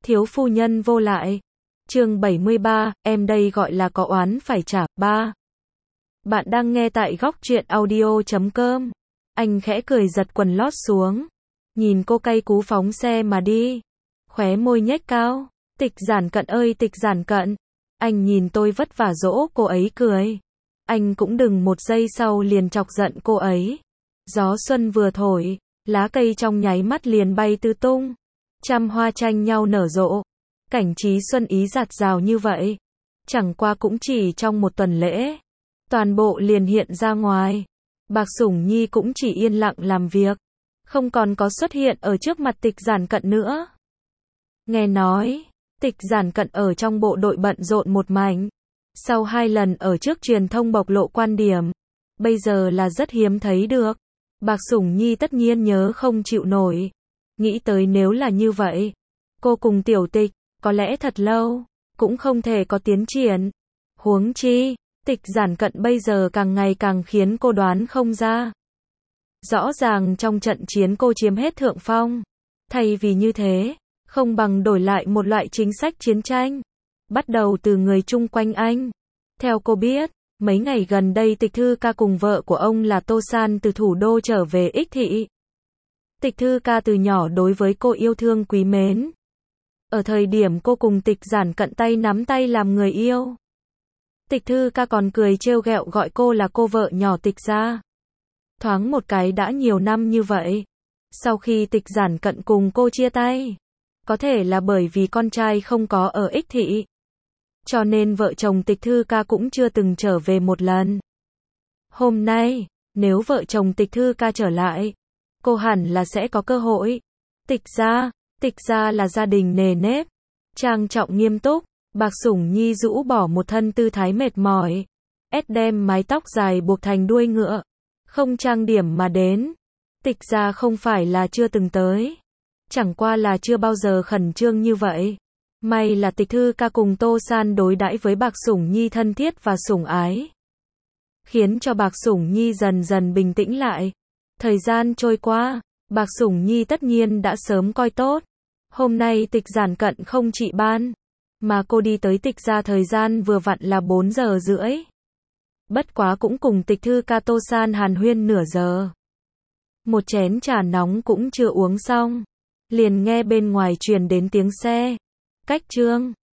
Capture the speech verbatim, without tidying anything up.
Thiếu phu nhân vô lại. Chương bảy mươi ba, em đây gọi là có oán phải trả. Ba. Bạn đang nghe tại góc truyện audio chấm com. Anh khẽ cười giật quần lót xuống. Nhìn cô cay cú phóng xe mà đi. Khóe môi nhếch cao. Tịch Giản Cận ơi Tịch Giản Cận. Anh nhìn tôi vất vả dỗ cô ấy cười. Anh cũng đừng một giây sau liền chọc giận cô ấy. Gió xuân vừa thổi, lá cây trong nháy mắt liền bay tứ tung. Trăm hoa tranh nhau nở rộ. Cảnh trí xuân ý dạt dào như vậy. Chẳng qua cũng chỉ trong một tuần lễ. Toàn bộ liền hiện ra ngoài. Bạc Sủng Nhi cũng chỉ yên lặng làm việc. Không còn có xuất hiện ở trước mặt Tịch Giản Cận nữa. Nghe nói, Tịch Giản Cận ở trong bộ đội bận rộn một mảnh. Sau hai lần ở trước truyền thông bộc lộ quan điểm. Bây giờ là rất hiếm thấy được. Bạc Sủng Nhi tất nhiên nhớ không chịu nổi. Nghĩ tới nếu là như vậy, cô cùng Tiểu Tịch, có lẽ thật lâu, cũng không thể có tiến triển. Huống chi, Tịch Giản Cận bây giờ càng ngày càng khiến cô đoán không ra. Rõ ràng trong trận chiến cô chiếm hết thượng phong. Thay vì như thế, không bằng đổi lại một loại chính sách chiến tranh. Bắt đầu từ người chung quanh anh. Theo cô biết, mấy ngày gần đây Tịch Thư Ca cùng vợ của ông là Tô San từ thủ đô trở về Ích Thị. Tịch Thư Ca từ nhỏ đối với cô yêu thương quý mến. Ở thời điểm cô cùng Tịch Giản Cận tay nắm tay làm người yêu. Tịch Thư Ca còn cười trêu ghẹo gọi cô là cô vợ nhỏ Tịch gia. Thoáng một cái đã nhiều năm như vậy. Sau khi Tịch Giản Cận cùng cô chia tay, có thể là bởi vì con trai không có ở Ích Thị. Cho nên vợ chồng Tịch Thư Ca cũng chưa từng trở về một lần. Hôm nay, nếu vợ chồng Tịch Thư Ca trở lại, cô hẳn là sẽ có cơ hội. Tịch gia, Tịch gia là gia đình nề nếp, trang trọng nghiêm túc. Bạc Sủng Nhi rũ bỏ một thân tư thái mệt mỏi, ép đem mái tóc dài buộc thành đuôi ngựa, không trang điểm mà đến. Tịch gia không phải là chưa từng tới, chẳng qua là chưa bao giờ khẩn trương như vậy. May là Tịch Thư Ca cùng Tô San đối đãi với Bạc Sủng Nhi thân thiết và sủng ái, khiến cho Bạc Sủng Nhi dần dần bình tĩnh lại. Thời gian trôi qua, Bạc Sủng Nhi tất nhiên đã sớm coi tốt. Hôm nay Tịch Giản Cận không trị ban, mà cô đi tới Tịch gia thời gian vừa vặn là bốn giờ rưỡi. Bất quá cũng cùng Tịch Thư Ca Tô San hàn huyên nửa giờ. Một chén trà nóng cũng chưa uống xong, liền nghe bên ngoài truyền đến tiếng xe. Cách trương.